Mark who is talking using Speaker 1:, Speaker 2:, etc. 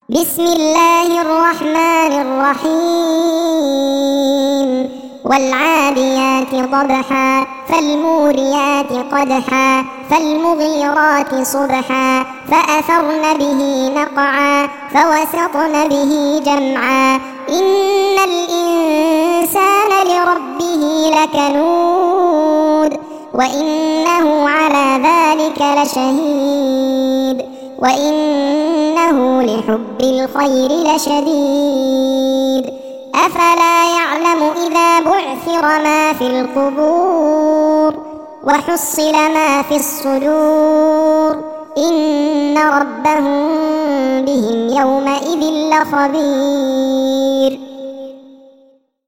Speaker 1: بسم الله الرحمن الرحيم والعاديات ضبحا فالموريات قدحا فالمغيرات صبحا فأثرن به نقعا فوسطن به جمعا إن الإنسان لربه لكنود وإنه على ذلك لشهيد وإنه لحب الخير لشديد أفلا يعلم إذا بعثر ما في القبور وحصل ما في الصدور إن ربهم بهم يومئذ لخبير.